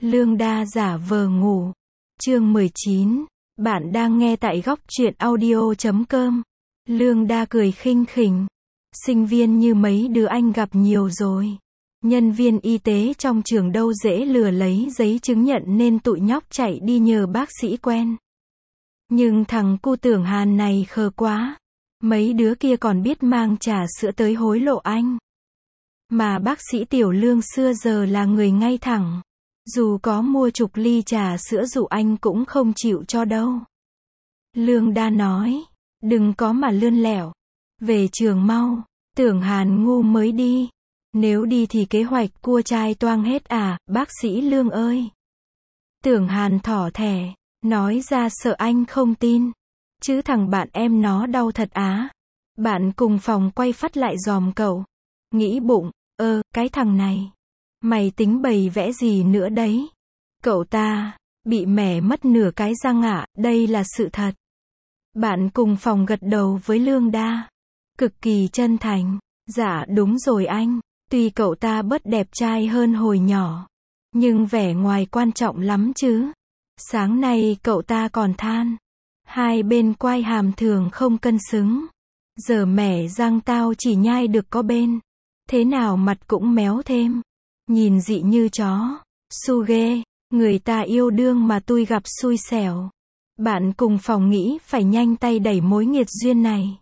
Lương Đa giả vờ ngủ. Chương 19. Bạn đang nghe tại góc truyện audio.com. Lương Đa cười khinh khỉnh. Sinh viên như mấy đứa anh gặp nhiều rồi. Nhân viên y tế trong trường đâu dễ lừa lấy giấy chứng nhận nên tụi nhóc chạy đi nhờ bác sĩ quen. Nhưng thằng cu Tưởng Hàn này khờ quá. Mấy đứa kia còn biết mang trà sữa tới hối lộ anh. Mà bác sĩ Tiểu Lương xưa giờ là người ngay thẳng. Dù có mua chục ly trà sữa dụ anh cũng không chịu cho đâu. Lương Đa nói, đừng có mà lươn lẹo. Về trường mau, Tưởng Hàn ngu mới đi. Nếu đi thì kế hoạch cua trai toang hết à, bác sĩ Lương ơi. Tưởng Hàn thỏ thẻ, nói ra sợ anh không tin. Chứ thằng bạn em nó đau thật á. Bạn cùng phòng quay phát lại dòm cậu. Nghĩ bụng, cái thằng này. Mày tính bày vẽ gì nữa đấy? Cậu ta, bị mẻ mất nửa cái răng ạ, đây là sự thật. Bạn cùng phòng gật đầu với Lương Đa. Cực kỳ chân thành. Dạ đúng rồi anh. Tuy cậu ta bớt đẹp trai hơn hồi nhỏ. Nhưng vẻ ngoài quan trọng lắm chứ. Sáng nay cậu ta còn than. Hai bên quai hàm thường không cân xứng. Giờ mẻ răng tao chỉ nhai được có bên. Thế nào mặt cũng méo thêm. Nhìn dị như chó. Su ghê. Người ta yêu đương mà tôi gặp xui xẻo. Bạn cùng phòng nghĩ phải nhanh tay đẩy mối nghiệt duyên này.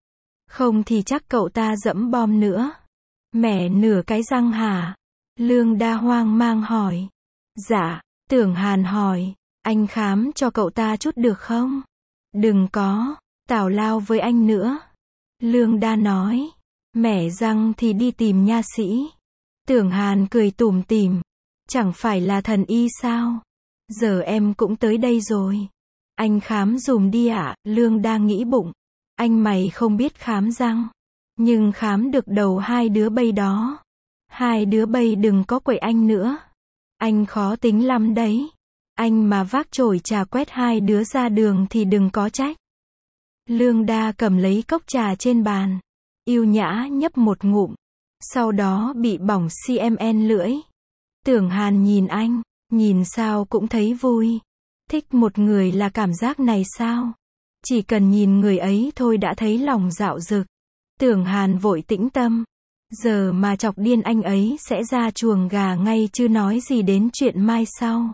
Không thì chắc cậu ta dẫm bom nữa. Mẻ nửa cái răng hả? Lương Đa hoang mang hỏi. Dạ. Tưởng Hàn hỏi. Anh khám cho cậu ta chút được không? Đừng có. Tào lao với anh nữa. Lương Đa nói. Mẻ răng thì đi tìm nha sĩ. Tưởng Hàn cười tủm tỉm. Chẳng phải là thần y sao? Giờ em cũng tới đây rồi. Anh khám dùm đi ạ. Lương Đa nghĩ bụng. Anh mày không biết khám răng. Nhưng khám được đầu hai đứa bay đó. Hai đứa bay đừng có quậy anh nữa. Anh khó tính lắm đấy. Anh mà vác chổi trà quét hai đứa ra đường thì đừng có trách. Lương Đa cầm lấy cốc trà trên bàn. Yêu nhã nhấp một ngụm. Sau đó bị bỏng CMN lưỡi. Tưởng Hàn nhìn anh. Nhìn sao cũng thấy vui. Thích một người là cảm giác này sao? Chỉ cần nhìn người ấy thôi đã thấy lòng dạo dực. Tưởng Hàn vội tĩnh tâm. Giờ mà chọc điên anh ấy sẽ ra chuồng gà ngay chứ nói gì đến chuyện mai sau.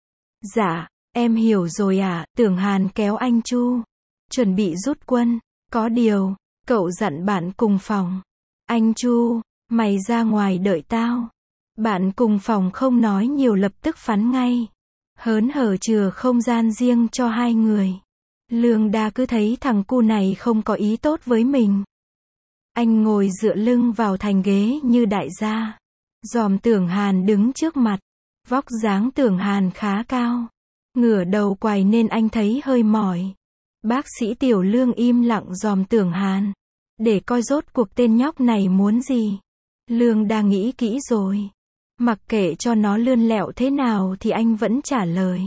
Dạ, em hiểu rồi ạ. Tưởng Hàn kéo anh Chu. Chuẩn bị rút quân. Có điều, cậu dặn bạn cùng phòng. Anh Chu, mày ra ngoài đợi tao. Bạn cùng phòng không nói nhiều lập tức phắn ngay. Hớn hở chừa không gian riêng cho hai người. Lương Đa cứ thấy thằng cu này không có ý tốt với mình. Anh ngồi dựa lưng vào thành ghế như đại gia. Dòm Tưởng Hàn đứng trước mặt. Vóc dáng Tưởng Hàn khá cao. Ngửa đầu quay nên anh thấy hơi mỏi. Bác sĩ Tiểu Lương im lặng dòm Tưởng Hàn. Để coi rốt cuộc tên nhóc này muốn gì. Lương Đa nghĩ kỹ rồi. Mặc kệ cho nó lươn lẹo thế nào thì anh vẫn trả lời.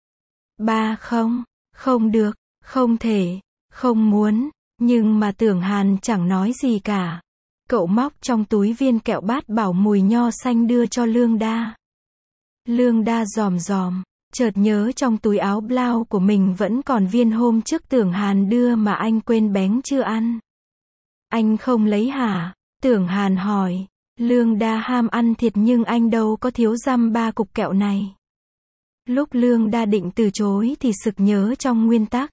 Ba không, không được, không thể, không muốn. Nhưng mà Tưởng Hàn chẳng nói gì cả. Cậu móc trong túi viên kẹo bát bảo mùi nho xanh đưa cho Lương Đa. Lương Đa dòm dòm, chợt nhớ trong túi áo blau của mình vẫn còn viên hôm trước Tưởng Hàn đưa mà anh quên bén chưa ăn. Anh không lấy hả? Tưởng Hàn hỏi. Lương Đa ham ăn thịt nhưng anh đâu có thiếu dăm ba cục kẹo này. Lúc Lương Đa định từ chối thì sực nhớ trong nguyên tắc.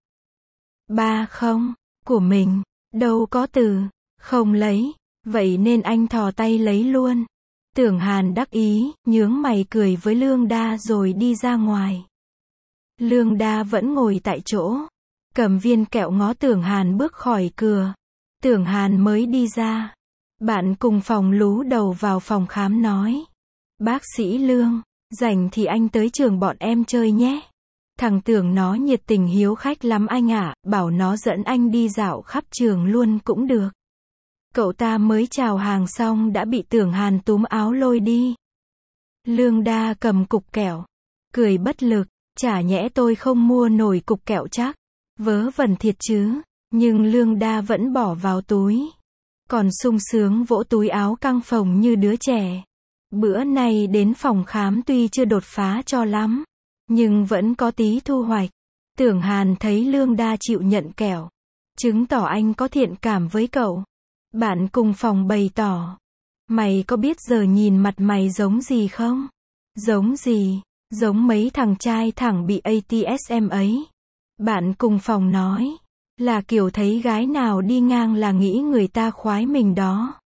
Ba không, của mình, đâu có từ, không lấy, vậy nên anh thò tay lấy luôn. Tưởng Hàn đắc ý, nhướng mày cười với Lương Đa rồi đi ra ngoài. Lương Đa vẫn ngồi tại chỗ, cầm viên kẹo ngó Tưởng Hàn bước khỏi cửa. Tưởng Hàn mới đi ra. Bạn cùng phòng lú đầu vào phòng khám nói. Bác sĩ Lương, rảnh thì anh tới trường bọn em chơi nhé. Thằng Tưởng nó nhiệt tình hiếu khách lắm anh ạ, bảo nó dẫn anh đi dạo khắp trường luôn cũng được. Cậu ta mới chào hàng xong đã bị Tưởng Hàn túm áo lôi đi. Lương Đa cầm cục kẹo. Cười bất lực, chả nhẽ tôi không mua nổi cục kẹo chắc. Vớ vẩn thiệt chứ, nhưng Lương Đa vẫn bỏ vào túi. Còn sung sướng vỗ túi áo căng phồng như đứa trẻ. Bữa nay đến phòng khám tuy chưa đột phá cho lắm, nhưng vẫn có tí thu hoạch. Tưởng Hàn thấy Lương Đa chịu nhận kẹo, chứng tỏ anh có thiện cảm với cậu. Bạn cùng phòng bày tỏ, mày có biết giờ nhìn mặt mày giống gì không? Giống gì? Giống mấy thằng trai thẳng bị ATSM ấy. Bạn cùng phòng nói, là kiểu thấy gái nào đi ngang là nghĩ người ta khoái mình đó.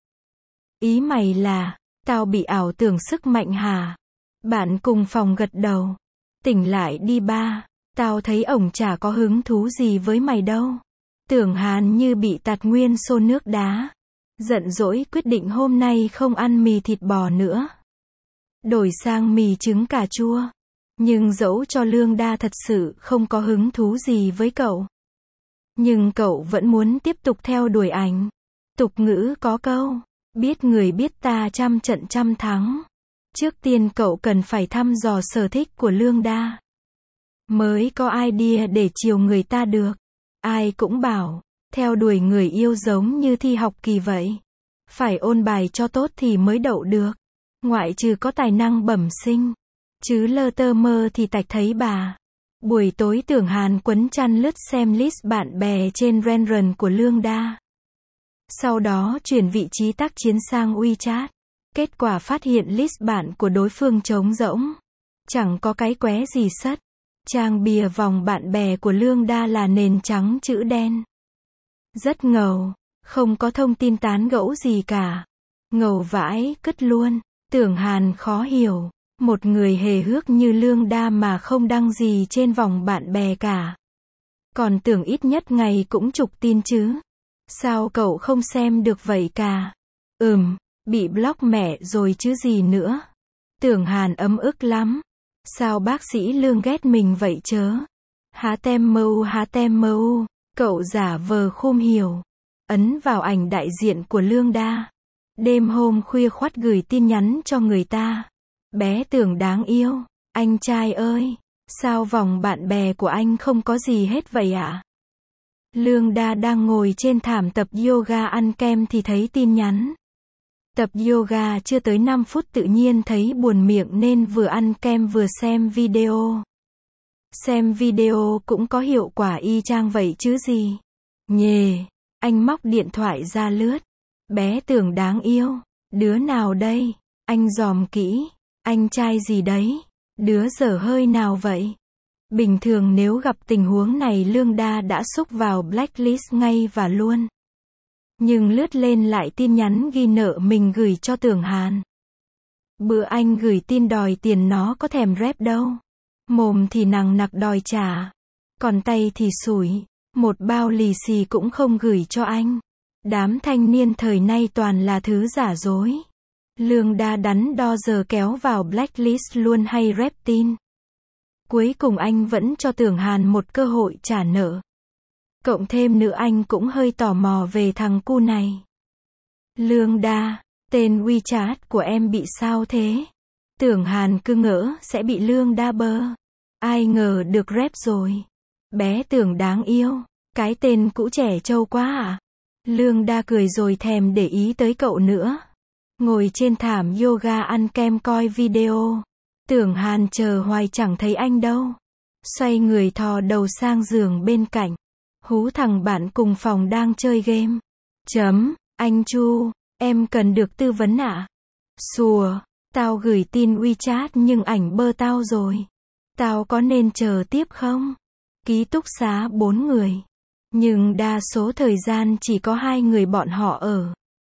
Ý mày là, tao bị ảo tưởng sức mạnh hả? Bạn cùng phòng gật đầu. Tỉnh lại đi ba, tao thấy ổng chả có hứng thú gì với mày đâu. Tưởng Hàn như bị tạt nguyên xô nước đá. Giận dỗi quyết định hôm nay không ăn mì thịt bò nữa. Đổi sang mì trứng cà chua. Nhưng dẫu cho Lương Đa thật sự không có hứng thú gì với cậu, nhưng cậu vẫn muốn tiếp tục theo đuổi ảnh. Tục ngữ có câu, biết người biết ta trăm trận trăm thắng. Trước tiên cậu cần phải thăm dò sở thích của Lương Đa, mới có idea để chiều người ta được. Ai cũng bảo, theo đuổi người yêu giống như thi học kỳ vậy. Phải ôn bài cho tốt thì mới đậu được. Ngoại trừ có tài năng bẩm sinh. Chứ lơ tơ mơ thì tạch thấy bà. Buổi tối Tưởng Hàn quấn chăn lướt xem list bạn bè trên Renren của Lương Đa. Sau đó chuyển vị trí tác chiến sang WeChat. Kết quả phát hiện list bạn của đối phương trống rỗng. Chẳng có cái qué gì sất. Trang bìa vòng bạn bè của Lương Đa là nền trắng chữ đen. Rất ngầu, không có thông tin tán gẫu gì cả. Ngầu vãi, cứt luôn. Tưởng Hàn khó hiểu. Một người hề hước như Lương Đa mà không đăng gì trên vòng bạn bè cả. Còn tưởng ít nhất ngày cũng chục tin chứ. Sao cậu không xem được vậy cả? Bị block mẹ rồi chứ gì nữa. Tưởng Hàn ấm ức lắm. Sao bác sĩ Lương ghét mình vậy chớ? Há tem mâu, cậu giả vờ khôn hiểu. Ấn vào ảnh đại diện của Lương Đa. Đêm hôm khuya khoắt gửi tin nhắn cho người ta. Bé Tưởng đáng yêu, anh trai ơi, sao vòng bạn bè của anh không có gì hết vậy ạ? Lương Đa đang ngồi trên thảm tập yoga ăn kem thì thấy tin nhắn. Tập yoga chưa tới 5 phút tự nhiên thấy buồn miệng nên vừa ăn kem vừa xem video. Xem video cũng có hiệu quả y chang vậy chứ gì. Nhề, anh móc điện thoại ra lướt. Bé Tưởng đáng yêu, đứa nào đây? Anh dòm kỹ. Anh trai gì đấy? Đứa dở hơi nào vậy? Bình thường nếu gặp tình huống này Lương Đa đã xúc vào blacklist ngay và luôn. Nhưng lướt lên lại tin nhắn ghi nợ mình gửi cho Tưởng Hàn. Bữa anh gửi tin đòi tiền nó có thèm rep đâu. Mồm thì nằng nặc đòi trả. Còn tay thì sủi. Một bao lì xì cũng không gửi cho anh. Đám thanh niên thời nay toàn là thứ giả dối. Lương Đa đắn đo giờ kéo vào blacklist luôn hay rep tin. Cuối cùng anh vẫn cho Tưởng Hàn một cơ hội trả nợ. Cộng thêm nữa anh cũng hơi tò mò về thằng cu này. Lương Đa, tên WeChat của em bị sao thế? Tưởng Hàn cứ ngỡ sẽ bị Lương Đa bơ. Ai ngờ được rep rồi. Bé Tưởng đáng yêu, cái tên cũ trẻ trâu quá à? Lương Đa cười rồi thèm để ý tới cậu nữa. Ngồi trên thảm yoga ăn kem coi video. Tưởng Hàn chờ hoài chẳng thấy anh đâu. Xoay người thò đầu sang giường bên cạnh. Hú thằng bạn cùng phòng đang chơi game. Anh Chu, em cần được tư vấn ạ? Xùa, tao gửi tin WeChat nhưng ảnh bơ tao rồi. Tao có nên chờ tiếp không? Ký túc xá 4 người. Nhưng đa số thời gian chỉ có 2 người bọn họ ở.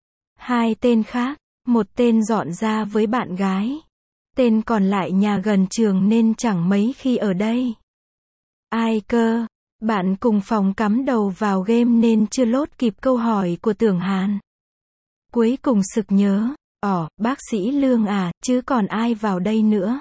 2 tên khác, một tên dọn ra với bạn gái. Tên còn lại nhà gần trường nên chẳng mấy khi ở đây. Ai cơ? Bạn cùng phòng cắm đầu vào game nên chưa lốt kịp câu hỏi của Tưởng Hàn. Cuối cùng sực nhớ, bác sĩ Lương à, chứ còn ai vào đây nữa.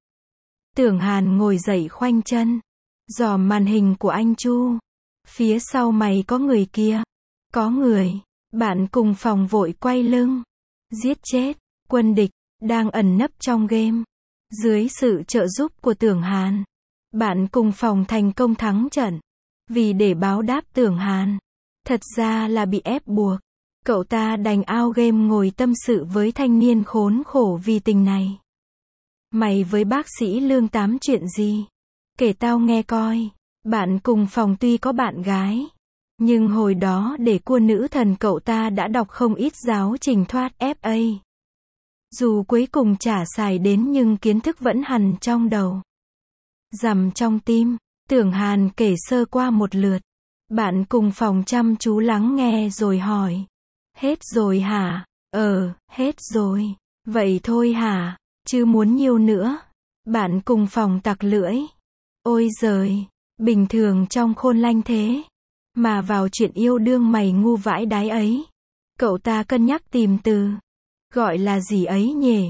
Tưởng Hàn ngồi dậy khoanh chân, dòm màn hình của anh Chu. Phía sau mày có người kia. Có người. Bạn cùng phòng vội quay lưng. Giết chết, quân địch, đang ẩn nấp trong game. Dưới sự trợ giúp của Tưởng Hàn, bạn cùng phòng thành công thắng trận. Vì để báo đáp Tưởng Hàn, thật ra là bị ép buộc. Cậu ta đành out game ngồi tâm sự với thanh niên khốn khổ vì tình này. Mày với bác sĩ Lương tám chuyện gì? Kể tao nghe coi. Bạn cùng phòng tuy có bạn gái, nhưng hồi đó để cua nữ thần cậu ta đã đọc không ít giáo trình thoát FA. Dù cuối cùng chả xài đến nhưng kiến thức vẫn hằn trong đầu. Dằm trong tim, Tưởng Hàn kể sơ qua một lượt. Bạn cùng phòng chăm chú lắng nghe rồi hỏi. Hết rồi hả? Hết rồi. Vậy thôi hả? Chứ muốn nhiều nữa? Bạn cùng phòng tặc lưỡi. Ôi giời, bình thường trong khôn lanh thế. Mà vào chuyện yêu đương mày ngu vãi đái ấy. Cậu ta cân nhắc tìm từ. Gọi là gì ấy nhỉ?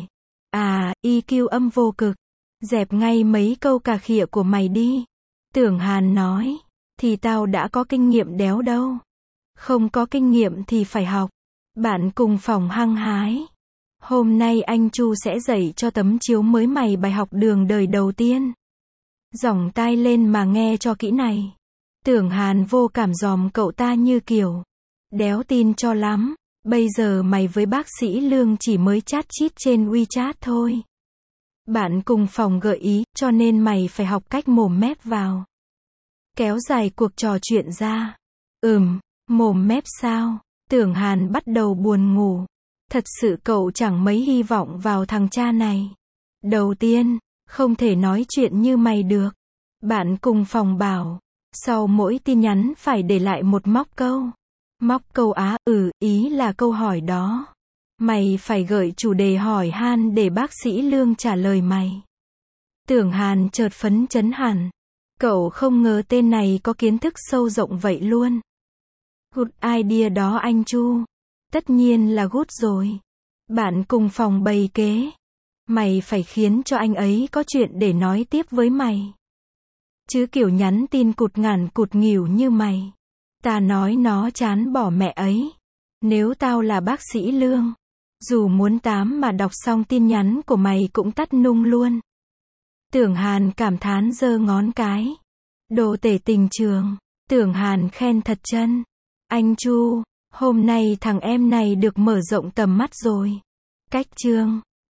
EQ âm vô cực. Dẹp ngay mấy câu cà khịa của mày đi. Tưởng Hàn nói. Thì tao đã có kinh nghiệm đéo đâu. Không có kinh nghiệm thì phải học. Bạn cùng phòng hăng hái. Hôm nay anh Chu sẽ dạy cho tấm chiếu mới mày bài học đường đời đầu tiên. Giỏng tai lên mà nghe cho kỹ này. Tưởng Hàn vô cảm dòm cậu ta như kiểu. Đéo tin cho lắm. Bây giờ mày với bác sĩ Lương chỉ mới chat chít trên WeChat thôi. Bạn cùng phòng gợi ý, cho nên mày phải học cách mồm mép vào. Kéo dài cuộc trò chuyện ra. Mồm mép sao? Tưởng Hàn bắt đầu buồn ngủ. Thật sự cậu chẳng mấy hy vọng vào thằng cha này. Đầu tiên, không thể nói chuyện như mày được. Bạn cùng phòng bảo. Sau mỗi tin nhắn phải để lại một móc câu. Móc câu ý là câu hỏi đó. Mày phải gợi chủ đề hỏi han để bác sĩ Lương trả lời mày. Tưởng Hàn chợt phấn chấn hẳn. Cậu không ngờ tên này có kiến thức sâu rộng vậy luôn. Good idea đó anh Chu. Tất nhiên là good rồi. Bạn cùng phòng bày kế. Mày phải khiến cho anh ấy có chuyện để nói tiếp với mày. Chứ kiểu nhắn tin cụt ngản cụt nghỉu như mày. Ta nói nó chán bỏ mẹ ấy. Nếu tao là bác sĩ Lương, dù muốn tám mà đọc xong tin nhắn của mày cũng tắt nung luôn. Tưởng Hàn cảm thán giơ ngón cái. Đồ tể tình trường. Tưởng Hàn khen thật chân. Anh Chu, hôm nay thằng em này được mở rộng tầm mắt rồi. Cách chương